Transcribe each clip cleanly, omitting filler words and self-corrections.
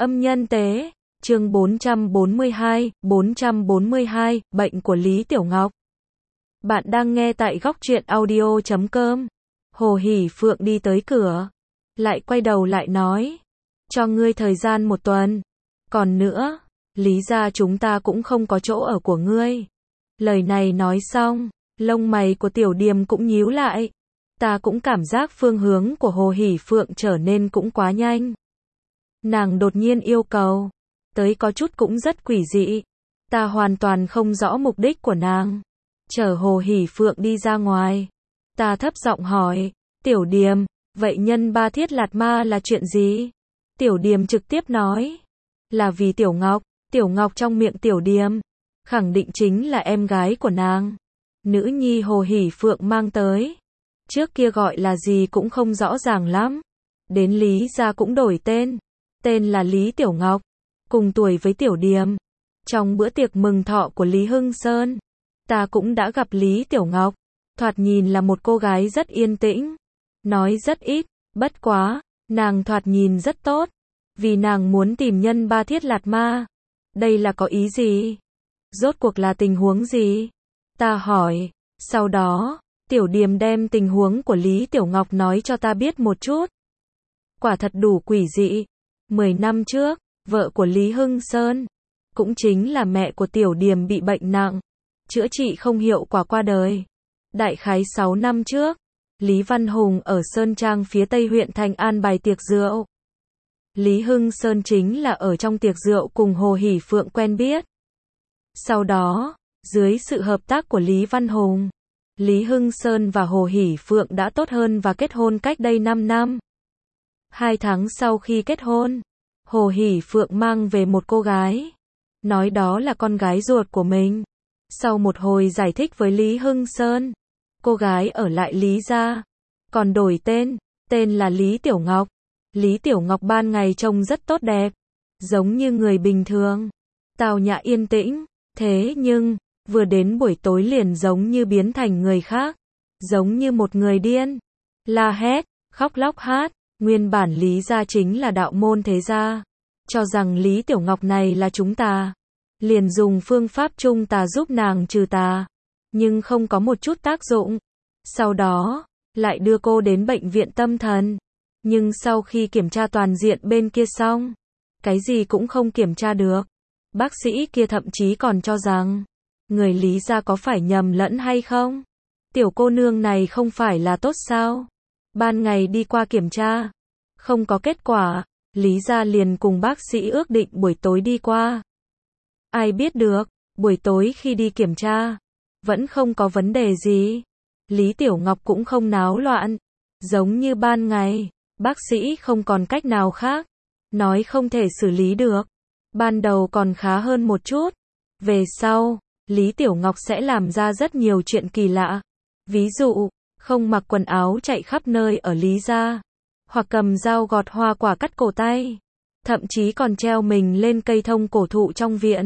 Âm nhân tế, chương 442, bệnh của Lý Tiểu Ngọc. Bạn đang nghe tại góc truyện audio.com. Hồ Hỷ Phượng đi tới cửa, lại quay đầu lại nói, cho ngươi thời gian 1 tuần. Còn nữa, Lý gia chúng ta cũng không có chỗ ở của ngươi. Lời này nói xong, lông mày của Tiểu Điềm cũng nhíu lại. Ta cũng cảm giác phương hướng của Hồ Hỷ Phượng trở nên cũng quá nhanh. Nàng đột nhiên yêu cầu, tới có chút cũng rất quỷ dị. Ta hoàn toàn không rõ mục đích của nàng. Chở Hồ Hỷ Phượng đi ra ngoài. Ta thấp giọng hỏi, Tiểu Điềm, vậy nhân ba thiết lạt ma là chuyện gì? Tiểu Điềm trực tiếp nói, là vì Tiểu Ngọc. Tiểu Ngọc trong miệng Tiểu Điềm, khẳng định chính là em gái của nàng. Nữ nhi Hồ Hỷ Phượng mang tới. Trước kia gọi là gì cũng không rõ ràng lắm. Đến Lý gia cũng đổi tên. Tên là Lý Tiểu Ngọc, cùng tuổi với Tiểu Điềm. Trong bữa tiệc mừng thọ của Lý Hưng Sơn, ta cũng đã gặp Lý Tiểu Ngọc. Thoạt nhìn là một cô gái rất yên tĩnh, nói rất ít, bất quá, nàng thoạt nhìn rất tốt, vì nàng muốn tìm nhân ba thiết lạt ma. Đây là có ý gì? Rốt cuộc là tình huống gì? Ta hỏi, sau đó, Tiểu Điềm đem tình huống của Lý Tiểu Ngọc nói cho ta biết một chút. Quả thật đủ quỷ dị. 10 năm trước, vợ của Lý Hưng Sơn, cũng chính là mẹ của Tiểu Điềm bị bệnh nặng, chữa trị không hiệu quả qua đời. Đại khái 6 năm trước, Lý Văn Hùng ở Sơn Trang phía Tây huyện Thành An bày tiệc rượu. Lý Hưng Sơn chính là ở trong tiệc rượu cùng Hồ Hỷ Phượng quen biết. Sau đó, dưới sự hợp tác của Lý Văn Hùng, Lý Hưng Sơn và Hồ Hỷ Phượng đã tốt hơn và kết hôn cách đây 5 năm. 2 tháng sau khi kết hôn, Hồ Hỷ Phượng mang về một cô gái, nói đó là con gái ruột của mình. Sau một hồi giải thích với Lý Hưng Sơn, cô gái ở lại Lý gia, còn đổi tên là Lý Tiểu Ngọc. Lý Tiểu Ngọc ban ngày trông rất tốt đẹp, giống như người bình thường, tao nhã yên tĩnh, thế nhưng, vừa đến buổi tối liền giống như biến thành người khác, giống như một người điên, la hét, khóc lóc hát. Nguyên bản Lý gia chính là đạo môn thế gia, cho rằng Lý Tiểu Ngọc này là chúng ta, liền dùng phương pháp trung tà giúp nàng trừ tà, nhưng không có một chút tác dụng. Sau đó, lại đưa cô đến bệnh viện tâm thần, nhưng sau khi kiểm tra toàn diện bên kia xong, cái gì cũng không kiểm tra được. Bác sĩ kia thậm chí còn cho rằng, người Lý gia có phải nhầm lẫn hay không? Tiểu cô nương này không phải là tốt sao? Ban ngày đi qua kiểm tra, không có kết quả, Lý gia liền cùng bác sĩ ước định buổi tối đi qua. Ai biết được, buổi tối khi đi kiểm tra, vẫn không có vấn đề gì. Lý Tiểu Ngọc cũng không náo loạn, giống như ban ngày, bác sĩ không còn cách nào khác, nói không thể xử lý được. Ban đầu còn khá hơn một chút, về sau, Lý Tiểu Ngọc sẽ làm ra rất nhiều chuyện kỳ lạ. Ví dụ, không mặc quần áo chạy khắp nơi ở Lý gia, hoặc cầm dao gọt hoa quả cắt cổ tay, thậm chí còn treo mình lên cây thông cổ thụ trong viện.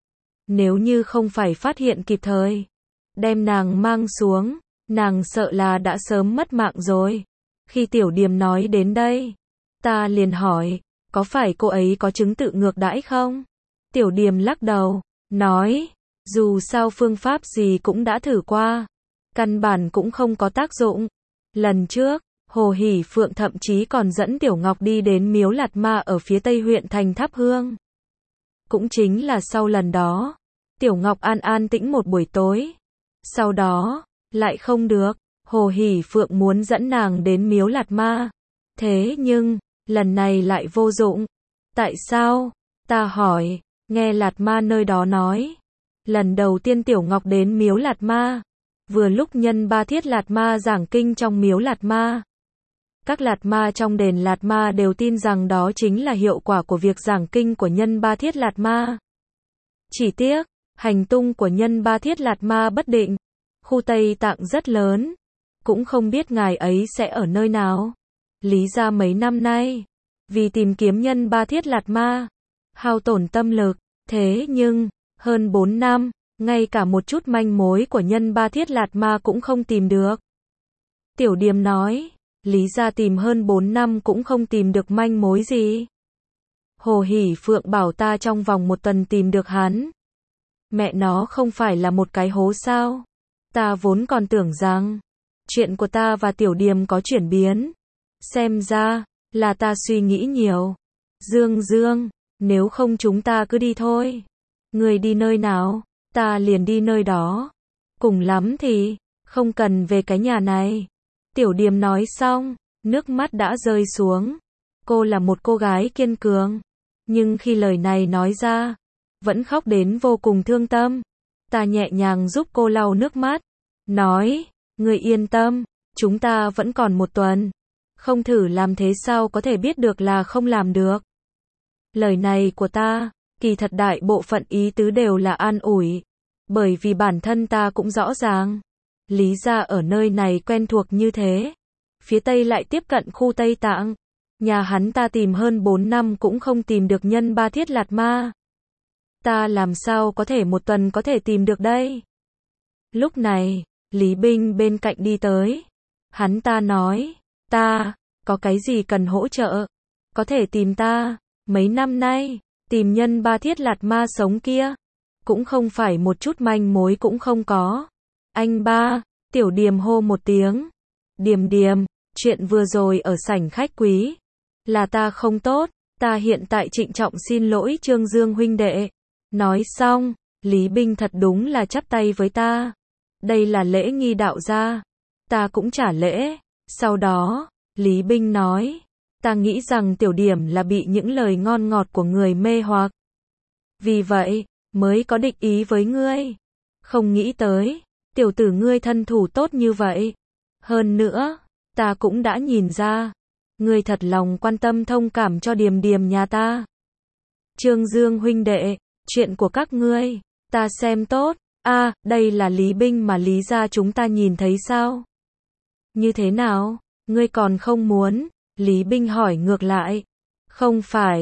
Nếu như không phải phát hiện kịp thời, đem nàng mang xuống, nàng sợ là đã sớm mất mạng rồi. Khi Tiểu Điềm nói đến đây, ta liền hỏi, có phải cô ấy có chứng tự ngược đãi không? Tiểu Điềm lắc đầu, nói, dù sao phương pháp gì cũng đã thử qua, căn bản cũng không có tác dụng. Lần trước, Hồ Hỷ Phượng thậm chí còn dẫn Tiểu Ngọc đi đến miếu lạt ma ở phía Tây huyện thành thắp hương. Cũng chính là sau lần đó, Tiểu Ngọc an tĩnh một buổi tối. Sau đó, lại không được, Hồ Hỷ Phượng muốn dẫn nàng đến miếu lạt ma. Thế nhưng, lần này lại vô dụng. Tại sao? Ta hỏi, nghe lạt ma nơi đó nói. Lần đầu tiên Tiểu Ngọc đến miếu lạt ma, vừa lúc nhân ba thiết lạt ma giảng kinh trong miếu lạt ma. Các lạt ma trong đền lạt ma đều tin rằng đó chính là hiệu quả của việc giảng kinh của nhân ba thiết lạt ma. Chỉ tiếc, hành tung của nhân ba thiết lạt ma bất định, khu Tây Tạng rất lớn, cũng không biết ngài ấy sẽ ở nơi nào. Lý gia mấy năm nay, vì tìm kiếm nhân ba thiết lạt ma, hao tổn tâm lực, thế nhưng, hơn 4 năm, ngay cả một chút manh mối của nhân ba thiết lạt ma cũng không tìm được. Tiểu Điềm nói, Lý gia tìm hơn 4 năm cũng không tìm được manh mối gì. Hồ Hỷ Phượng bảo ta trong vòng 1 tuần tìm được hắn. Mẹ nó không phải là một cái hố sao? Ta vốn còn tưởng rằng chuyện của ta và Tiểu Điềm có chuyển biến. Xem ra là ta suy nghĩ nhiều. Dương Dương, nếu không chúng ta cứ đi thôi. Người đi nơi nào, ta liền đi nơi đó. Cùng lắm thì không cần về cái nhà này. Tiểu Điềm nói xong, nước mắt đã rơi xuống. Cô là một cô gái kiên cường, nhưng khi lời này nói ra, vẫn khóc đến vô cùng thương tâm. Ta nhẹ nhàng giúp cô lau nước mắt, nói, người yên tâm, chúng ta vẫn còn 1 tuần. Không thử làm thế sao có thể biết được là không làm được. Lời này của ta, kỳ thật đại bộ phận ý tứ đều là an ủi. Bởi vì bản thân ta cũng rõ ràng, Lý gia ở nơi này quen thuộc như thế. Phía Tây lại tiếp cận khu Tây Tạng. Nhà hắn ta tìm hơn 4 năm cũng không tìm được nhân Ba Thiết Lạt Ma. Ta làm sao có thể 1 tuần có thể tìm được đây? Lúc này, Lý Binh bên cạnh đi tới. Hắn ta nói, ta, có cái gì cần hỗ trợ? Có thể tìm ta, mấy năm nay, tìm nhân Ba Thiết Lạt Ma sống kia. Cũng không phải một chút manh mối cũng không có. Anh ba, Tiểu Điềm hô một tiếng. Điềm Điềm, chuyện vừa rồi ở sảnh khách quý. Là ta không tốt, ta hiện tại trịnh trọng xin lỗi Trương Dương huynh đệ. Nói xong, Lý Binh thật đúng là chắp tay với ta. Đây là lễ nghi đạo gia. Ta cũng trả lễ. Sau đó, Lý Binh nói, ta nghĩ rằng Tiểu Điềm là bị những lời ngon ngọt của người mê hoặc. Vì vậy, mới có địch ý với ngươi. Không nghĩ tới, tiểu tử ngươi thân thủ tốt như vậy. Hơn nữa, ta cũng đã nhìn ra, ngươi thật lòng quan tâm thông cảm cho Điềm Điềm nhà ta. Trương Dương huynh đệ, chuyện của các ngươi, ta xem tốt. Đây là Lý Binh mà Lý gia chúng ta nhìn thấy sao? Như thế nào? Ngươi còn không muốn? Lý Binh hỏi ngược lại. Không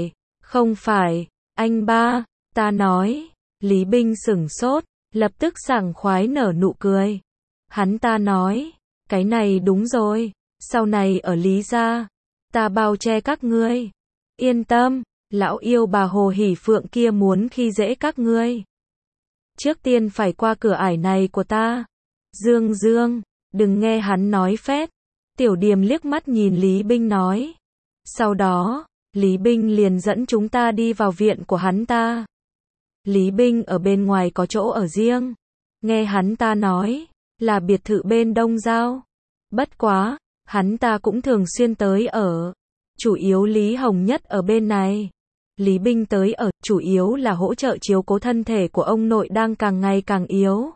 phải, anh ba, ta nói. Lý Binh sửng sốt, lập tức sảng khoái nở nụ cười. Hắn ta nói, cái này đúng rồi, sau này ở Lý gia, ta bao che các ngươi. Yên tâm, lão yêu bà Hồ Hỷ Phượng kia muốn khi dễ các ngươi. Trước tiên phải qua cửa ải này của ta. Dương Dương, đừng nghe hắn nói phét. Tiểu Điềm liếc mắt nhìn Lý Binh nói. Sau đó, Lý Binh liền dẫn chúng ta đi vào viện của hắn ta. Lý Binh ở bên ngoài có chỗ ở riêng. Nghe hắn ta nói, là biệt thự bên Đông Giao. Bất quá, hắn ta cũng thường xuyên tới ở. Chủ yếu Lý Hồng Nhất ở bên này. Lý Binh tới ở, chủ yếu là hỗ trợ chiếu cố thân thể của ông nội đang càng ngày càng yếu.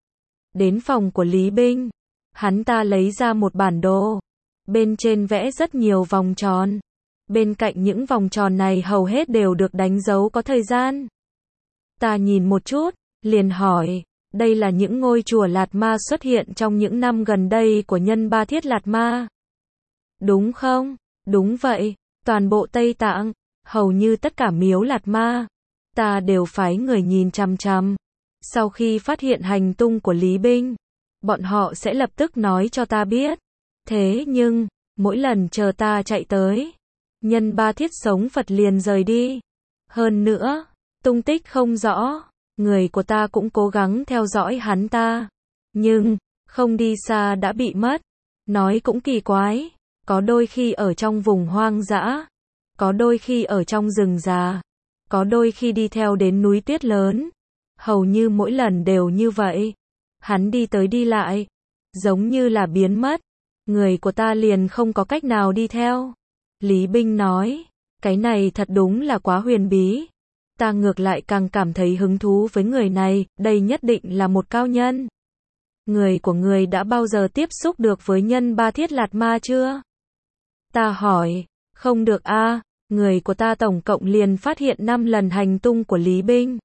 Đến phòng của Lý Binh, hắn ta lấy ra một bản đồ. Bên trên vẽ rất nhiều vòng tròn. Bên cạnh những vòng tròn này hầu hết đều được đánh dấu có thời gian. Ta nhìn một chút, liền hỏi, đây là những ngôi chùa Lạt Ma xuất hiện trong những năm gần đây của nhân Ba Thiết Lạt Ma. Đúng không? Đúng vậy, toàn bộ Tây Tạng, hầu như tất cả miếu Lạt Ma, ta đều phái người nhìn chằm chằm. Sau khi phát hiện hành tung của Lý Binh, bọn họ sẽ lập tức nói cho ta biết. Thế nhưng, mỗi lần chờ ta chạy tới, nhân Ba Thiết sống Phật liền rời đi. Hơn nữa, tung tích không rõ, người của ta cũng cố gắng theo dõi hắn ta. Nhưng, không đi xa đã bị mất. Nói cũng kỳ quái, có đôi khi ở trong vùng hoang dã, có đôi khi ở trong rừng già, có đôi khi đi theo đến núi tuyết lớn. Hầu như mỗi lần đều như vậy. Hắn đi tới đi lại, giống như là biến mất. Người của ta liền không có cách nào đi theo. Lý Binh nói, cái này thật đúng là quá huyền bí. Ta ngược lại càng cảm thấy hứng thú với người này, đây nhất định là một cao nhân. Người của người đã bao giờ tiếp xúc được với nhân Ba Thiết Lạt Ma chưa? Ta hỏi, không được người của ta tổng cộng liền phát hiện 5 lần hành tung của Lý Binh.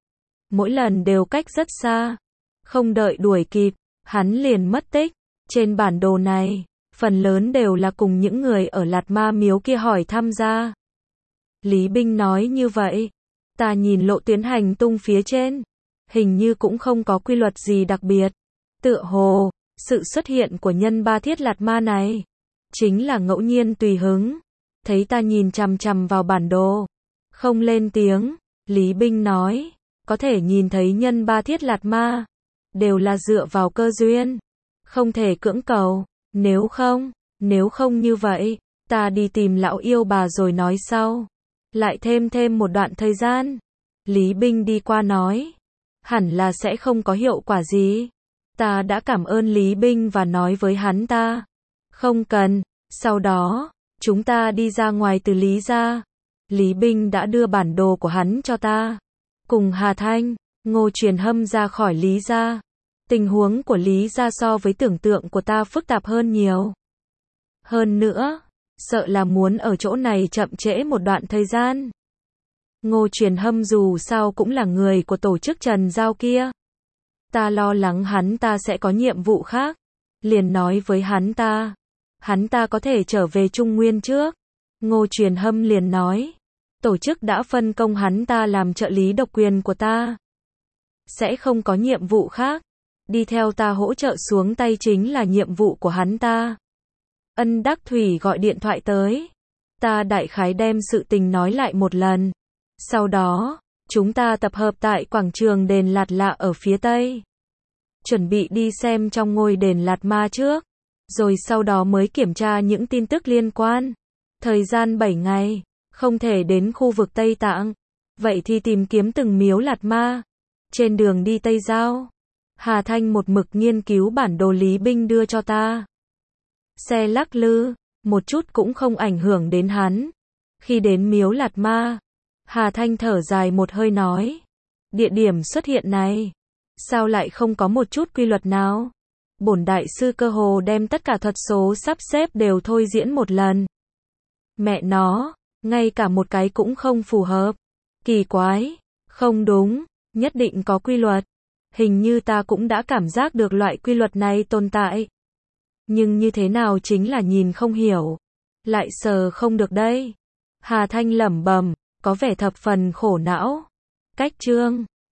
Mỗi lần đều cách rất xa. Không đợi đuổi kịp, hắn liền mất tích. Trên bản đồ này, phần lớn đều là cùng những người ở Lạt Ma miếu kia hỏi thăm ra. Lý Binh nói như vậy. Ta nhìn lộ tuyến hành tung phía trên. Hình như cũng không có quy luật gì đặc biệt. Tựa hồ, sự xuất hiện của nhân Ba Thiết Lạt Ma này, chính là ngẫu nhiên tùy hứng. Thấy ta nhìn chằm chằm vào bản đồ, Không lên tiếng, Lý Binh nói, có thể nhìn thấy nhân ba thiết lạt ma, đều là dựa vào cơ duyên, không thể cưỡng cầu, nếu không như vậy, ta đi tìm lão yêu bà rồi nói sau. Lại thêm một đoạn thời gian, Lý Binh đi qua nói, hẳn là sẽ không có hiệu quả gì. Ta đã cảm ơn Lý Binh và nói với hắn ta, không cần. Sau đó, chúng ta đi ra ngoài từ Lý gia. Lý Binh đã đưa bản đồ của hắn cho ta. Cùng Hà Thanh, Ngô Truyền Hâm ra khỏi Lý gia. Tình huống của Lý gia so với tưởng tượng của ta phức tạp hơn nhiều. Hơn nữa, sợ là muốn ở chỗ này chậm trễ một đoạn thời gian. Ngô Truyền Hâm dù sao cũng là người của tổ chức Trần Giao kia. Ta lo lắng hắn ta sẽ có nhiệm vụ khác. Liền nói với hắn ta có thể trở về Trung Nguyên trước. Ngô Truyền Hâm liền nói, tổ chức đã phân công hắn ta làm trợ lý độc quyền của ta. Sẽ không có nhiệm vụ khác. Đi theo ta hỗ trợ xuống tay chính là nhiệm vụ của hắn ta. Ân Đắc Thủy gọi điện thoại tới. Ta đại khái đem sự tình nói lại một lần. Sau đó, chúng ta tập hợp tại quảng trường đền Lạt Lạ ở phía Tây. Chuẩn bị đi xem trong ngôi đền Lạt Ma trước. Rồi sau đó mới kiểm tra những tin tức liên quan. Thời gian 7 ngày, không thể đến khu vực Tây Tạng. Vậy thì tìm kiếm từng miếu Lạt Ma. Trên đường đi Tây Giao, Hà Thanh một mực nghiên cứu bản đồ Lý Binh đưa cho ta. Xe lắc lư, một chút cũng không ảnh hưởng đến hắn. Khi đến miếu Lạt Ma, Hà Thanh thở dài một hơi nói, địa điểm xuất hiện này, sao lại không có một chút quy luật nào? Bổn đại sư cơ hồ đem tất cả thuật số sắp xếp đều thôi diễn một lần. Mẹ nó, ngay cả một cái cũng không phù hợp. Kỳ quái, không đúng, nhất định có quy luật. Hình như ta cũng đã cảm giác được loại quy luật này tồn tại. Nhưng như thế nào chính là nhìn không hiểu. Lại sờ không được đây. Hà Thanh lẩm bẩm, có vẻ thập phần khổ não. Cách chương